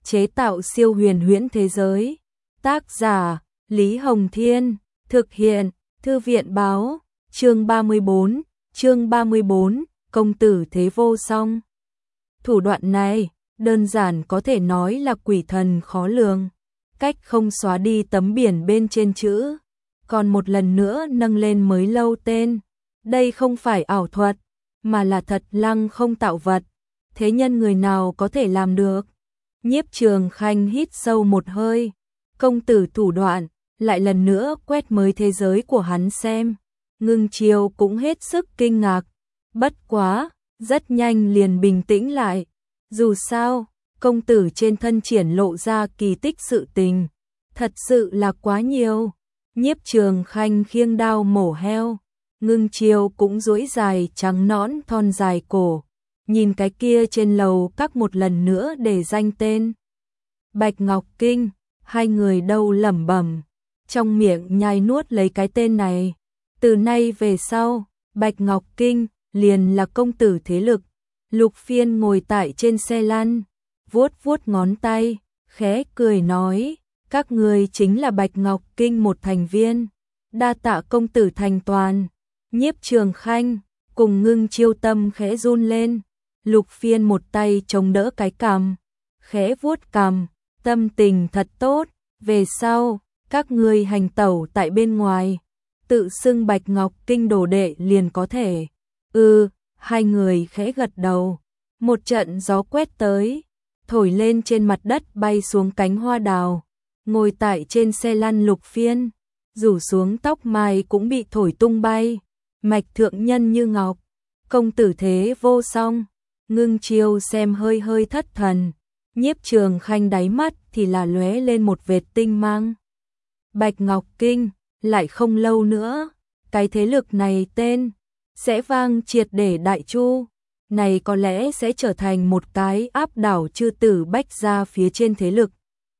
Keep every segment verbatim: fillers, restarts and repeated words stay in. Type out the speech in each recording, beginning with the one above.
chế tạo siêu huyền huyễn thế giới. Tác giả Lý Hồng Thiên, thực hiện Thư viện Báo. Chương ba mươi bốn, chương ba mươi bốn, công tử thế vô song. Thủ đoạn này, đơn giản có thể nói là quỷ thần khó lường. Cách không xóa đi tấm biển bên trên chữ, còn một lần nữa nâng lên mới lâu tên. Đây không phải ảo thuật, mà là thật lăng không tạo vật. Thế nhân người nào có thể làm được? Nhiếp Trường Khanh hít sâu một hơi. Công tử thủ đoạn, lại lần nữa quét mới thế giới của hắn xem. Ngưng Chiêu cũng hết sức kinh ngạc. Bất quá, rất nhanh liền bình tĩnh lại. Dù sao, công tử trên thân triển lộ ra kỳ tích sự tình. Thật sự là quá nhiều. Nhiếp Trường Khanh khiêng đao mổ heo. Ngưng Chiêu cũng duỗi dài trắng nõn thon dài cổ. Nhìn cái kia trên lầu các một lần nữa để danh tên. Bạch Ngọc Kinh, hai người đâu lẩm bẩm, trong miệng nhai nuốt lấy cái tên này. Từ nay về sau, Bạch Ngọc Kinh liền là công tử thế lực. Lục Phiên ngồi tại trên xe lăn, vuốt vuốt ngón tay, khẽ cười nói, các người chính là Bạch Ngọc Kinh một thành viên. Đa tạ công tử thành toàn. Nhiếp Trường Khanh cùng Ngưng Chiêu tâm khẽ run lên. Lục Phiên một tay chống đỡ cái cằm, khẽ vuốt cằm, tâm tình thật tốt. Về sau, các ngươi hành tẩu tại bên ngoài, tự xưng Bạch Ngọc Kinh đồ đệ liền có thể. Ừ, hai người khẽ gật đầu. Một trận gió quét tới, thổi lên trên mặt đất bay xuống cánh hoa đào. Ngồi tại trên xe lăn Lục Phiên, rủ xuống tóc mai cũng bị thổi tung bay. Mạch thượng nhân như ngọc, công tử thế vô song. Ngưng Chiêu xem hơi hơi thất thần. Nhiếp Trường Khanh đáy mắt thì là lóe lên một vệt tinh mang. Bạch Ngọc Kinh, lại không lâu nữa, cái thế lực này tên sẽ vang triệt để đại chu. Này có lẽ sẽ trở thành một cái áp đảo chư tử bách gia phía trên thế lực.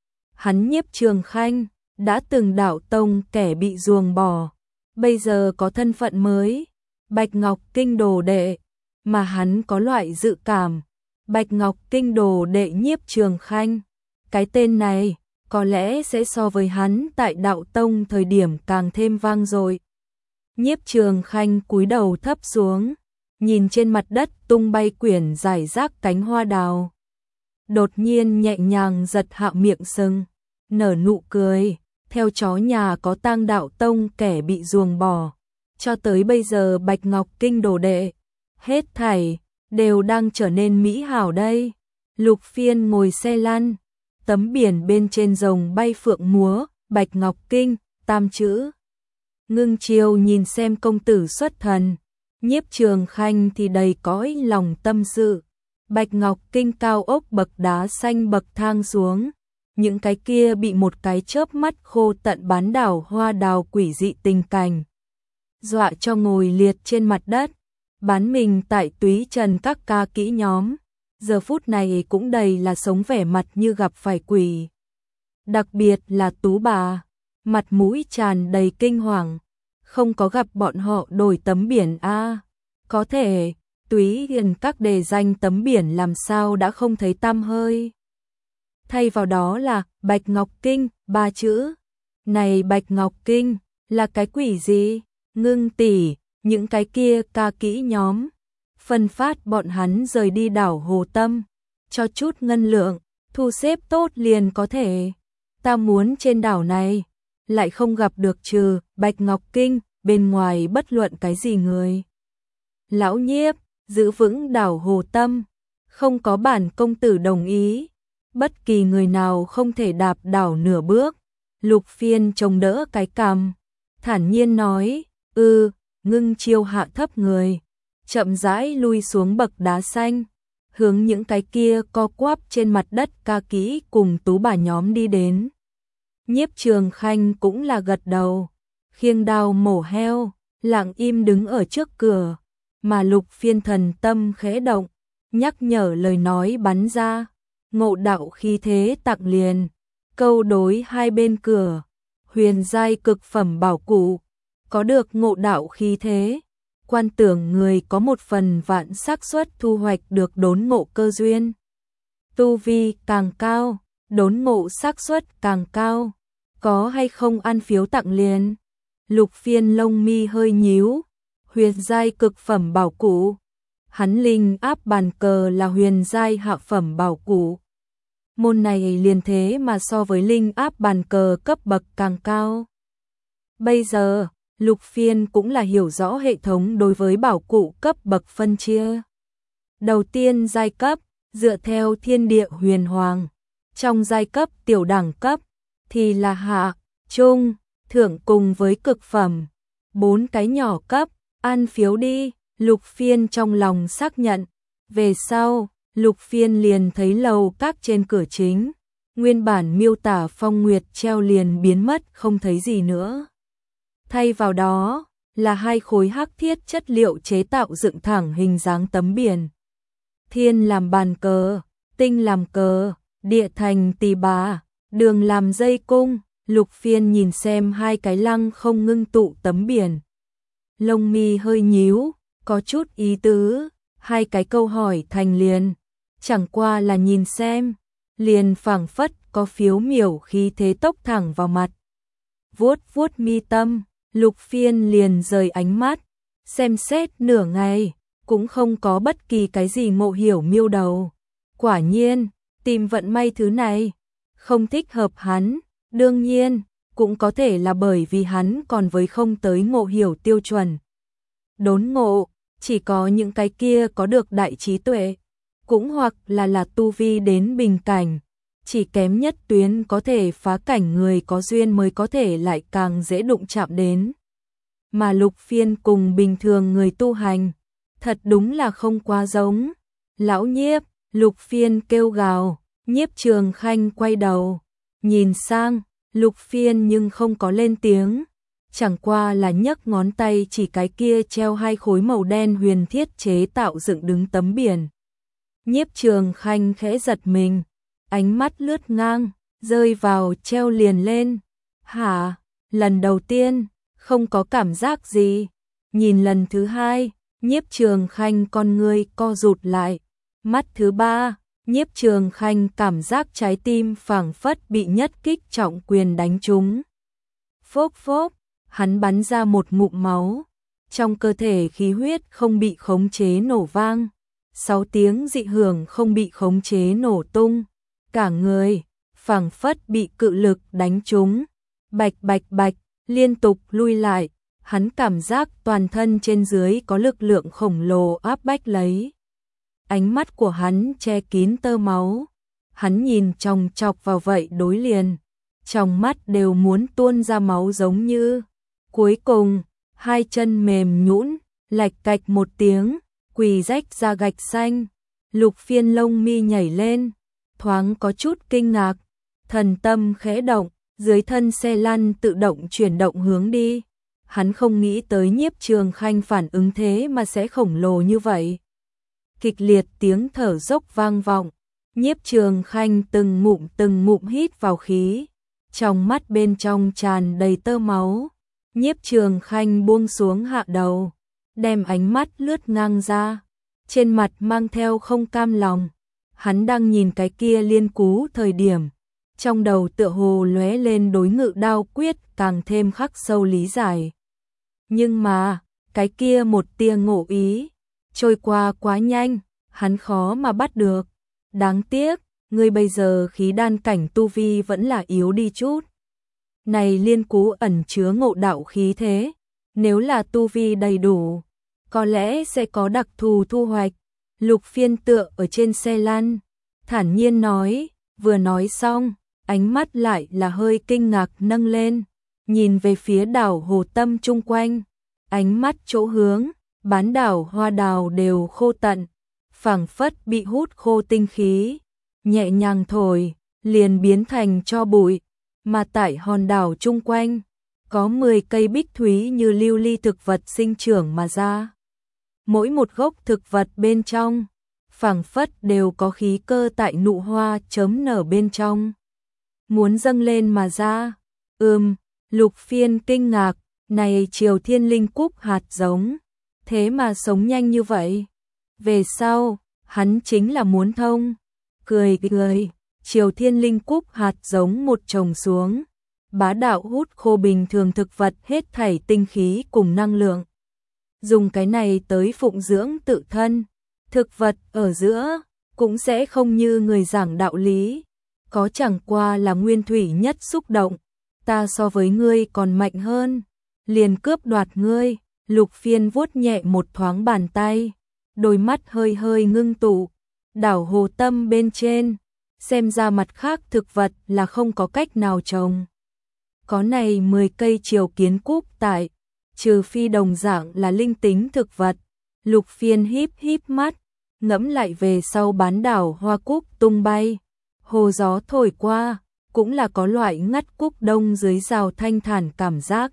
Hắn Nhiếp Trường Khanh đã từng đạo tông kẻ bị ruồng bỏ, bây giờ có thân phận mới, Bạch Ngọc Kinh đồ đệ, mà hắn có loại dự cảm, Bạch Ngọc Kinh đồ đệ Nhiếp Trường Khanh, cái tên này có lẽ sẽ so với hắn tại đạo tông thời điểm càng thêm vang dội. Nhiếp Trường Khanh cúi đầu thấp xuống, nhìn trên mặt đất tung bay quyển giải rác cánh hoa đào. Đột nhiên nhẹ nhàng giật hạ miệng sừng, nở nụ cười, theo chó nhà có tang đạo tông kẻ bị ruồng bỏ. Cho tới bây giờ Bạch Ngọc Kinh đồ đệ, hết thảy đều đang trở nên mỹ hảo đây. Lục Phiên ngồi xe lăn, tấm biển bên trên rồng bay phượng múa, Bạch Ngọc Kinh, tam chữ. Ngưng Chiêu nhìn xem công tử xuất thần, Nhiếp Trường Khanh thì đầy cõi lòng tâm sự. Bạch Ngọc Kinh cao ốc bậc đá xanh bậc thang xuống, những cái kia bị một cái chớp mắt khô tận bán đảo hoa đào quỷ dị tình cảnh, dọa cho ngồi liệt trên mặt đất. Bán mình tại túy trần các ca kỹ nhóm, giờ phút này cũng đầy là sống vẻ mặt như gặp phải quỷ. Đặc biệt là Tú bà, mặt mũi tràn đầy kinh hoàng, không có gặp bọn họ đổi tấm biển a à, có thể, túy hiền các đề danh tấm biển làm sao đã không thấy tăm hơi. Thay vào đó là Bạch Ngọc Kinh, ba chữ. Này Bạch Ngọc Kinh, là cái quỷ gì? Ngưng tỷ, những cái kia ca kỹ nhóm, phân phát bọn hắn rời đi đảo Hồ Tâm, cho chút ngân lượng, thu xếp tốt liền có thể. Ta muốn trên đảo này, lại không gặp được trừ Bạch Ngọc Kinh, bên ngoài bất luận cái gì người. Lão Nhiếp, giữ vững đảo Hồ Tâm, không có bản công tử đồng ý, bất kỳ người nào không thể đạp đảo nửa bước. Lục Phiên chống đỡ cái cằm, thản nhiên nói, ư, ừ. Ngưng Chiêu hạ thấp người, chậm rãi lui xuống bậc đá xanh, hướng những cái kia co quắp trên mặt đất ca kỹ cùng Tú bà nhóm đi đến. Nhiếp Trường Khanh cũng là gật đầu, khiêng đao mổ heo, lặng im đứng ở trước cửa, mà Lục Phiên thần tâm khẽ động, nhắc nhở lời nói bắn ra, ngộ đạo khí thế tặng liền, câu đối hai bên cửa, huyền giai cực phẩm bảo cụ, có được ngộ đạo khí thế, quan tưởng người có một phần vạn xác suất thu hoạch được đốn ngộ cơ duyên. Tu vi càng cao, đốn ngộ xác suất càng cao. Có hay không ăn phiếu tặng liền? Lục Phiên lông mi hơi nhíu. Huyền giai cực phẩm bảo cụ. Hắn linh áp bàn cờ là huyền giai hạ phẩm bảo cụ. Môn này liền thế mà so với linh áp bàn cờ cấp bậc càng cao. Bây giờ, Lục Phiên cũng là hiểu rõ hệ thống đối với bảo cụ cấp bậc phân chia. Đầu tiên giai cấp, dựa theo thiên địa huyền hoàng. Trong giai cấp tiểu đẳng cấp, thì là hạ, trung, thượng cùng với cực phẩm. Bốn cái nhỏ cấp, ăn phiếu đi, Lục Phiên trong lòng xác nhận. Về sau, Lục Phiên liền thấy lầu các trên cửa chính. Nguyên bản miêu tả phong nguyệt treo liền biến mất không thấy gì nữa. Thay vào đó, là hai khối hắc thiết chất liệu chế tạo dựng thẳng hình dáng tấm biển. Thiên làm bàn cờ, tinh làm cờ, địa thành tỳ bà, đường làm dây cung. Lục Phiên nhìn xem hai cái lăng không ngưng tụ tấm biển. Lông mi hơi nhíu, có chút ý tứ, hai cái câu hỏi thành liền. Chẳng qua là nhìn xem, liền phảng phất có phiếu miểu khí thế tốc thẳng vào mặt. Vuốt vuốt mi tâm, Lục Phiên liền rời ánh mắt, xem xét nửa ngày, cũng không có bất kỳ cái gì ngộ hiểu miêu đầu. Quả nhiên, tìm vận may thứ này, không thích hợp hắn, đương nhiên, cũng có thể là bởi vì hắn còn với không tới ngộ hiểu tiêu chuẩn. Đốn ngộ, chỉ có những cái kia có được đại trí tuệ, cũng hoặc là là tu vi đến bình cảnh, chỉ kém nhất tuyến có thể phá cảnh người có duyên mới có thể lại càng dễ đụng chạm đến. Mà Lục Phiên cùng bình thường người tu hành, thật đúng là không quá giống. Lão Nhiếp, Lục Phiên kêu gào, Nhiếp Trường Khanh quay đầu, nhìn sang, Lục Phiên nhưng không có lên tiếng, chẳng qua là nhấc ngón tay chỉ cái kia treo hai khối màu đen huyền thiết chế tạo dựng đứng tấm biển. Nhiếp Trường Khanh khẽ giật mình, ánh mắt lướt ngang, rơi vào treo liền lên. Hả? Lần đầu tiên, không có cảm giác gì. Nhìn lần thứ hai, Nhiếp Trường Khanh con ngươi co rụt lại. Mắt thứ ba, Nhiếp Trường Khanh cảm giác trái tim phảng phất bị nhất kích trọng quyền đánh trúng. Phốc phốc, hắn bắn ra một ngụm máu. Trong cơ thể khí huyết không bị khống chế nổ vang. Sáu tiếng dị hưởng không bị khống chế nổ tung. Cả người, phảng phất bị cự lực đánh trúng. Bạch bạch bạch, liên tục lui lại. Hắn cảm giác toàn thân trên dưới có lực lượng khổng lồ áp bách lấy. Ánh mắt của hắn che kín tơ máu. Hắn nhìn chòng chọc vào vậy đối liền. Trong mắt đều muốn tuôn ra máu giống như. Cuối cùng, hai chân mềm nhũn, lạch cạch một tiếng, quỳ rách ra gạch xanh. Lục Phiên lông mi nhảy lên, thoáng có chút kinh ngạc. Thần tâm khẽ động, dưới thân xe lăn tự động chuyển động hướng đi. Hắn không nghĩ tới Nhiếp Trường Khanh phản ứng thế mà sẽ khổng lồ như vậy. Kịch liệt tiếng thở dốc vang vọng. Nhiếp Trường Khanh từng ngụm từng ngụm hít vào khí. Trong mắt bên trong tràn đầy tơ máu. Nhiếp Trường Khanh buông xuống hạ đầu, đem ánh mắt lướt ngang ra. Trên mặt mang theo không cam lòng. Hắn đang nhìn cái kia liên cú thời điểm. Trong đầu tựa hồ lóe lên đối ngự đao quyết càng thêm khắc sâu lý giải. Nhưng mà, cái kia một tia ngộ ý, trôi qua quá nhanh, hắn khó mà bắt được. Đáng tiếc, ngươi bây giờ khí đan cảnh tu vi vẫn là yếu đi chút. Này liên cú ẩn chứa ngộ đạo khí thế, nếu là tu vi đầy đủ, có lẽ sẽ có đặc thù thu hoạch. Lục Phiên tựa ở trên xe lăn, thản nhiên nói, vừa nói xong, ánh mắt lại là hơi kinh ngạc nâng lên, nhìn về phía đảo hồ tâm chung quanh, ánh mắt chỗ hướng, bán đảo hoa đào đều khô tận, phảng phất bị hút khô tinh khí, nhẹ nhàng thổi, liền biến thành tro bụi, mà tại hòn đảo chung quanh, có mười cây bích thúy như lưu ly thực vật sinh trưởng mà ra. Mỗi một gốc thực vật bên trong, phảng phất đều có khí cơ tại nụ hoa chớm nở bên trong. Muốn dâng lên mà ra. Ừm, Lục Phiên kinh ngạc, này Triều Thiên Linh Cúc hạt giống, thế mà sống nhanh như vậy. Về sau, hắn chính là muốn thông. Cười cười, Triều Thiên Linh Cúc hạt giống một chồng xuống, bá đạo hút khô bình thường thực vật hết thảy tinh khí cùng năng lượng. Dùng cái này tới phụng dưỡng tự thân, thực vật ở giữa cũng sẽ không như người giảng đạo lý, có chẳng qua là nguyên thủy nhất xúc động, ta so với ngươi còn mạnh hơn, liền cướp đoạt ngươi. Lục Phiên vuốt nhẹ một thoáng bàn tay, đôi mắt hơi hơi ngưng tụ, đảo hồ tâm bên trên, xem ra mặt khác thực vật là không có cách nào trồng. Có này mười cây Triều Kiến Cúc tại, trừ phi đồng dạng là linh tính thực vật. Lục Phiên híp híp mắt, ngẫm lại về sau bán đảo hoa cúc tung bay, hồ gió thổi qua, cũng là có loại ngắt cúc đông dưới rào thanh thản cảm giác.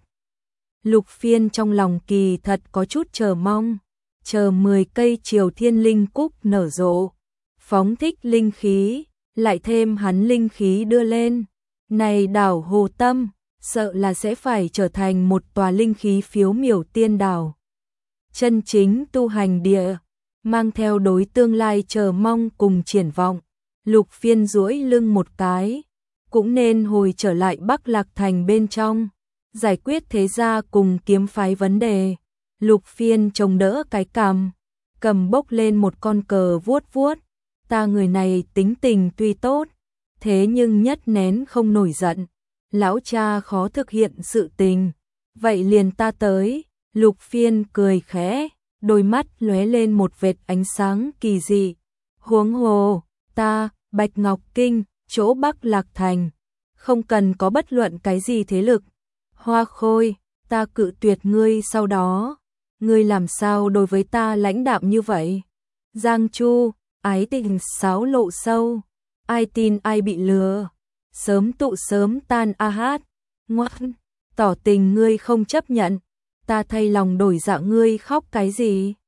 Lục Phiên trong lòng kỳ thật có chút chờ mong, chờ mười cây Triều Thiên Linh Cúc nở rộ, phóng thích linh khí, lại thêm hắn linh khí đưa lên. Này đảo hồ tâm, sợ là sẽ phải trở thành một tòa linh khí phiếu miểu tiên đảo. Chân chính tu hành địa, mang theo đối tương lai chờ mong cùng triển vọng. Lục Phiên duỗi lưng một cái, cũng nên hồi trở lại Bắc Lạc Thành bên trong, giải quyết thế gia cùng kiếm phái vấn đề. Lục Phiên chống đỡ cái cằm, cầm bốc lên một con cờ vuốt vuốt, ta người này tính tình tuy tốt, thế nhưng nhất nén không nổi giận, lão cha khó thực hiện sự tình, vậy liền ta tới. Lục Phiên cười khẽ, đôi mắt lóe lên một vệt ánh sáng kỳ dị. Huống hồ, ta, Bạch Ngọc Kinh, chỗ Bắc Lạc Thành, không cần có bất luận cái gì thế lực. Hoa Khôi, ta cự tuyệt ngươi sau đó, ngươi làm sao đối với ta lãnh đạm như vậy? Giang Chu, ái tình xáo lộ sâu, ai tin ai bị lừa, sớm tụ sớm tan a hát, ngoan, tỏ tình ngươi không chấp nhận, ta thay lòng đổi dạ ngươi khóc cái gì?